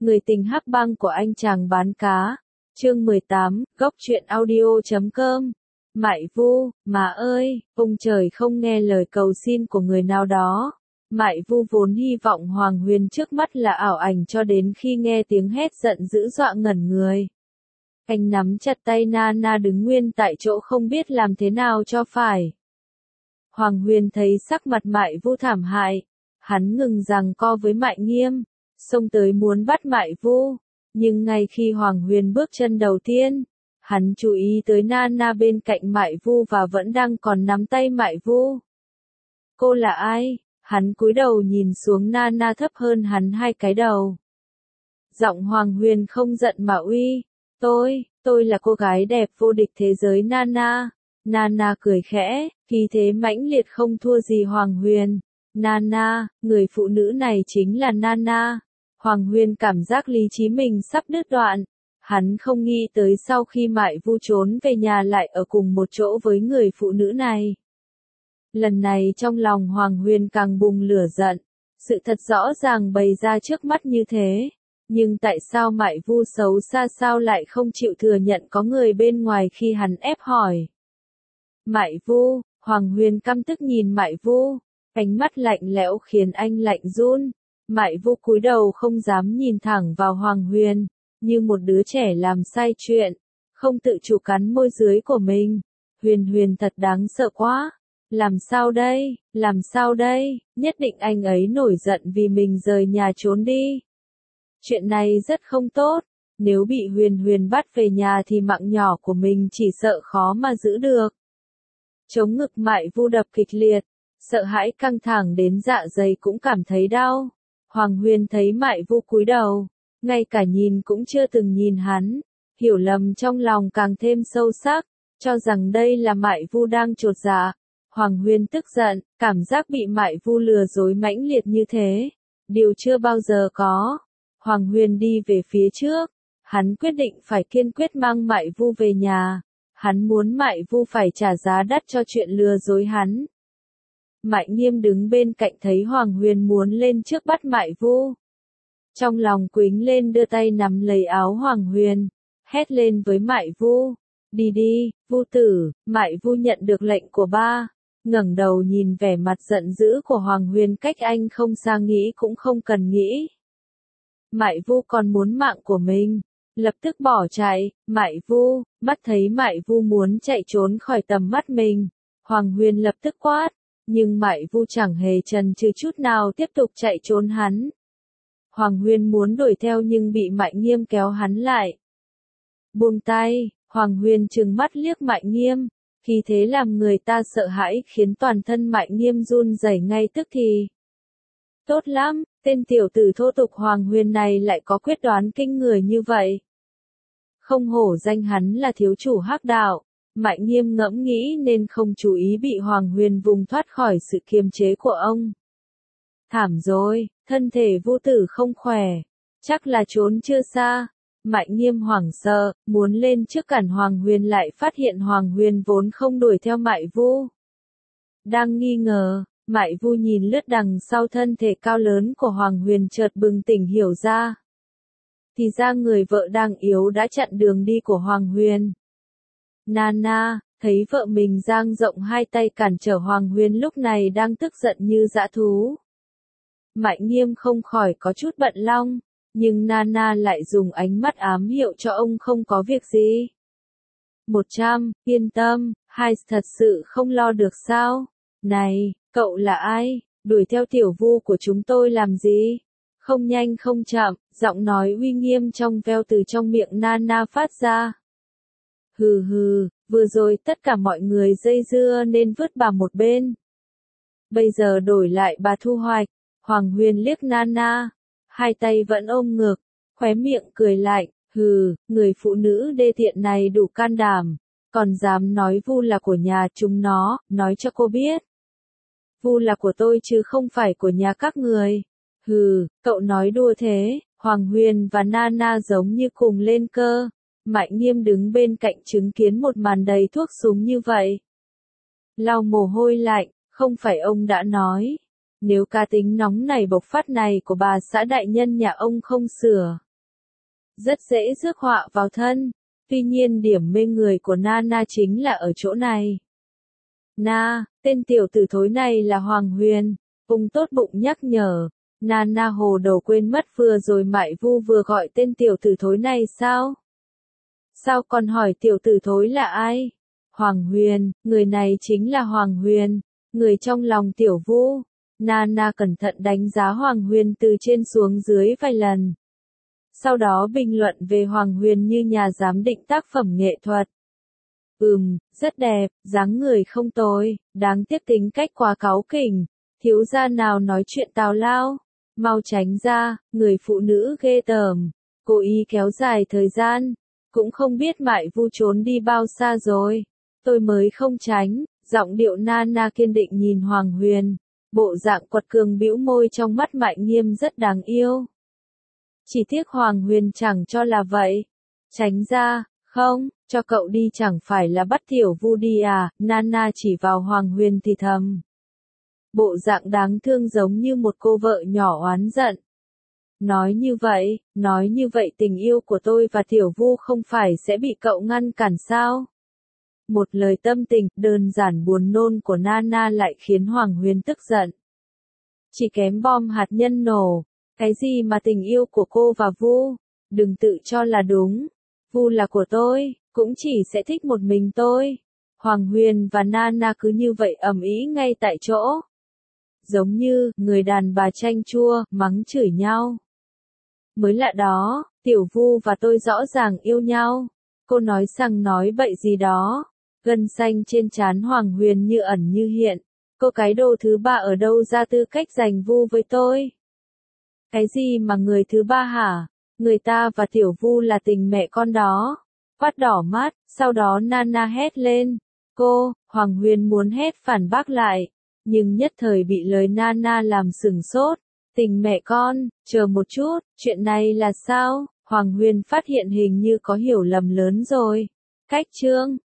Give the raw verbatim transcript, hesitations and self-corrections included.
Người tình hắc băng của anh chàng bán cá. Chương mười tám, góc truyện audio chấm com. Mại Vu, mà ơi, ông trời không nghe lời cầu xin của người nào đó. Mại Vu vốn hy vọng Hoàng Huyền trước mắt là ảo ảnh cho đến khi nghe tiếng hét giận dữ dọa ngẩn người. Anh nắm chặt tay Nana đứng nguyên tại chỗ không biết làm thế nào cho phải. Hoàng Huyền thấy sắc mặt Mại Vu thảm hại. Hắn ngừng giằng co với Mại Nghiêm, xông tới muốn bắt Mại Vu. Nhưng ngay khi Hoàng Huyền bước chân đầu tiên, hắn chú ý tới Nana bên cạnh Mại Vu và vẫn đang còn nắm tay Mại Vu. Cô là ai? Hắn cúi đầu nhìn xuống Nana thấp hơn hắn hai cái đầu. Giọng Hoàng Huyền không giận mà uy. Tôi, tôi là cô gái đẹp vô địch thế giới Nana. Nana cười khẽ, khí thế mãnh liệt không thua gì Hoàng Huyền. Nana, người phụ nữ này chính là Nana. Hoàng Huyền cảm giác lý trí mình sắp đứt đoạn. Hắn không nghĩ tới sau khi Mại Vu trốn về nhà lại ở cùng một chỗ với người phụ nữ này. Lần này trong lòng Hoàng Huyền càng bùng lửa giận. Sự thật rõ ràng bày ra trước mắt như thế. Nhưng tại sao Mại Vu xấu xa sao lại không chịu thừa nhận có người bên ngoài khi hắn ép hỏi. Mại Vu, Hoàng Huyền căm tức nhìn Mại Vu. Ánh mắt lạnh lẽo khiến anh lạnh run. Mại Vu cúi đầu không dám nhìn thẳng vào Hoàng Huyền, như một đứa trẻ làm sai chuyện, không tự chủ cắn môi dưới của mình. Huyền Huyền thật đáng sợ quá. Làm sao đây, làm sao đây, nhất định anh ấy nổi giận vì mình rời nhà trốn đi. Chuyện này rất không tốt, nếu bị Huyền Huyền bắt về nhà thì mạng nhỏ của mình chỉ sợ khó mà giữ được. Chống ngực Mại Vu đập kịch liệt, sợ hãi căng thẳng đến dạ dày cũng cảm thấy đau. Hoàng Huyền thấy Mại Vu cúi đầu, ngay cả nhìn cũng chưa từng nhìn hắn, hiểu lầm trong lòng càng thêm sâu sắc, cho rằng đây là Mại Vu đang chột dạ. Hoàng Huyền tức giận, cảm giác bị Mại Vu lừa dối mãnh liệt như thế, điều chưa bao giờ có. Hoàng Huyền đi về phía trước, hắn quyết định phải kiên quyết mang Mại Vu về nhà, hắn muốn Mại Vu phải trả giá đắt cho chuyện lừa dối hắn. Mại Nghiêm đứng bên cạnh thấy Hoàng Huyền muốn lên trước bắt Mại Vu. Trong lòng quýnh lên đưa tay nắm lấy áo Hoàng Huyền, hét lên với Mại Vu. Đi đi, Vu tử. Mại Vu nhận được lệnh của ba, ngẩng đầu nhìn vẻ mặt giận dữ của Hoàng Huyền cách anh không xa nghĩ cũng không cần nghĩ. Mại Vu còn muốn mạng của mình, lập tức bỏ chạy. Mại Vu, mắt thấy Mại Vu muốn chạy trốn khỏi tầm mắt mình, Hoàng Huyền lập tức quát. Nhưng Mại Vu chẳng hề chần chừ chút nào tiếp tục chạy trốn hắn. Hoàng Huyền muốn đuổi theo nhưng bị Mại Nghiêm kéo hắn lại. Buông tay, Hoàng Huyền trừng mắt liếc Mại Nghiêm, khí thế làm người ta sợ hãi khiến toàn thân Mại Nghiêm run rẩy ngay tức thì. Tốt lắm, tên tiểu tử thô tục Hoàng Huyền này lại có quyết đoán kinh người như vậy. Không hổ danh hắn là thiếu chủ hắc đạo. Mại Nghiêm ngẫm nghĩ nên không chú ý bị Hoàng Huyền vùng thoát khỏi sự kiềm chế của ông. Thảm rồi, thân thể Vu tử không khỏe, chắc là trốn chưa xa. Mại Nghiêm hoảng sợ, muốn lên trước cản Hoàng Huyền lại phát hiện Hoàng Huyền vốn không đuổi theo Mại Vu. Đang nghi ngờ, Mại Vu nhìn lướt đằng sau thân thể cao lớn của Hoàng Huyền chợt bừng tỉnh hiểu ra. Thì ra người vợ đang yếu đã chặn đường đi của Hoàng Huyền. Nana, thấy vợ mình dang rộng hai tay cản trở Hoàng Huyền lúc này đang tức giận như dã thú. Mại Nghiêm không khỏi có chút bận lòng, nhưng Nana lại dùng ánh mắt ám hiệu cho ông không có việc gì. Một trăm, yên tâm, hai thật sự không lo được sao? Này, cậu là ai? Đuổi theo tiểu Vu của chúng tôi làm gì? Không nhanh không chậm, giọng nói uy nghiêm trong veo từ trong miệng Nana phát ra. Hừ hừ, vừa rồi tất cả mọi người dây dưa nên vứt bà một bên. Bây giờ đổi lại bà thu hoạch. Hoàng Huyền liếc Nana, hai tay vẫn ôm ngực, khóe miệng cười lạnh. Hừ, người phụ nữ đê tiện này đủ can đảm, còn dám nói Vu là của nhà chúng nó, nói cho cô biết. Vu là của tôi chứ không phải của nhà các người. Hừ, cậu nói đùa thế. Hoàng Huyền và Nana giống như cùng lên cơ. Mại Nghiêm đứng bên cạnh chứng kiến một màn đầy thuốc súng như vậy. Lau mồ hôi lạnh, không phải ông đã nói. Nếu cá tính nóng này bộc phát này của bà xã đại nhân nhà ông không sửa, rất dễ rước họa vào thân. Tuy nhiên điểm mê người của Nana chính là ở chỗ này. Na, tên tiểu tử thối này là Hoàng Huyền. Ung tốt bụng nhắc nhở. Nana hồ đồ quên mất vừa rồi Mại Vu vừa gọi tên tiểu tử thối này sao? Sao còn hỏi tiểu tử thối là ai? Hoàng Huyền, người này chính là Hoàng Huyền, người trong lòng Tiểu Vu. Nana cẩn thận đánh giá Hoàng Huyền từ trên xuống dưới vài lần. Sau đó bình luận về Hoàng Huyền như nhà giám định tác phẩm nghệ thuật. Ừm, rất đẹp, dáng người không tồi, đáng tiếc tính cách quá cáu kỉnh. Thiếu gia nào nói chuyện tào lao, mau tránh ra, người phụ nữ ghê tởm, cố ý kéo dài thời gian, cũng không biết Mại Vu trốn đi bao xa rồi. Tôi mới không tránh, giọng điệu Nana kiên định nhìn Hoàng Huyền, bộ dạng quật cường bĩu môi trong mắt Mại Nghiêm rất đáng yêu. Chỉ tiếc Hoàng Huyền chẳng cho là vậy. Tránh ra, không, cho cậu đi chẳng phải là bắt Tiểu Vu đi à, Nana chỉ vào Hoàng Huyền thì thầm. Bộ dạng đáng thương giống như một cô vợ nhỏ oán giận. Nói như vậy, nói như vậy tình yêu của tôi và Tiểu Vu không phải sẽ bị cậu ngăn cản sao? Một lời tâm tình, đơn giản buồn nôn của Nana lại khiến Hoàng Huyền tức giận. Chỉ kém bom hạt nhân nổ. Cái gì mà tình yêu của cô và Vu? Đừng tự cho là đúng. Vu là của tôi, cũng chỉ sẽ thích một mình tôi. Hoàng Huyền và Nana cứ như vậy ầm ĩ ngay tại chỗ. Giống như, người đàn bà chanh chua, mắng chửi nhau. Mới lạ đó, Tiểu Vu và tôi rõ ràng yêu nhau. Cô nói rằng nói bậy gì đó. Gân xanh trên trán Hoàng Huyền như ẩn như hiện. Cô cái đồ thứ ba ở đâu ra tư cách giành Vu với tôi? Cái gì mà người thứ ba hả? Người ta và Tiểu Vu là tình mẹ con đó. Quát đỏ mắt, sau đó Nana hét lên. Cô, Hoàng Huyền muốn hét phản bác lại. Nhưng nhất thời bị lời Nana làm sửng sốt. Tình mẹ con, chờ một chút, chuyện này là sao? Hoàng Huyền phát hiện hình như có hiểu lầm lớn rồi. Cách chương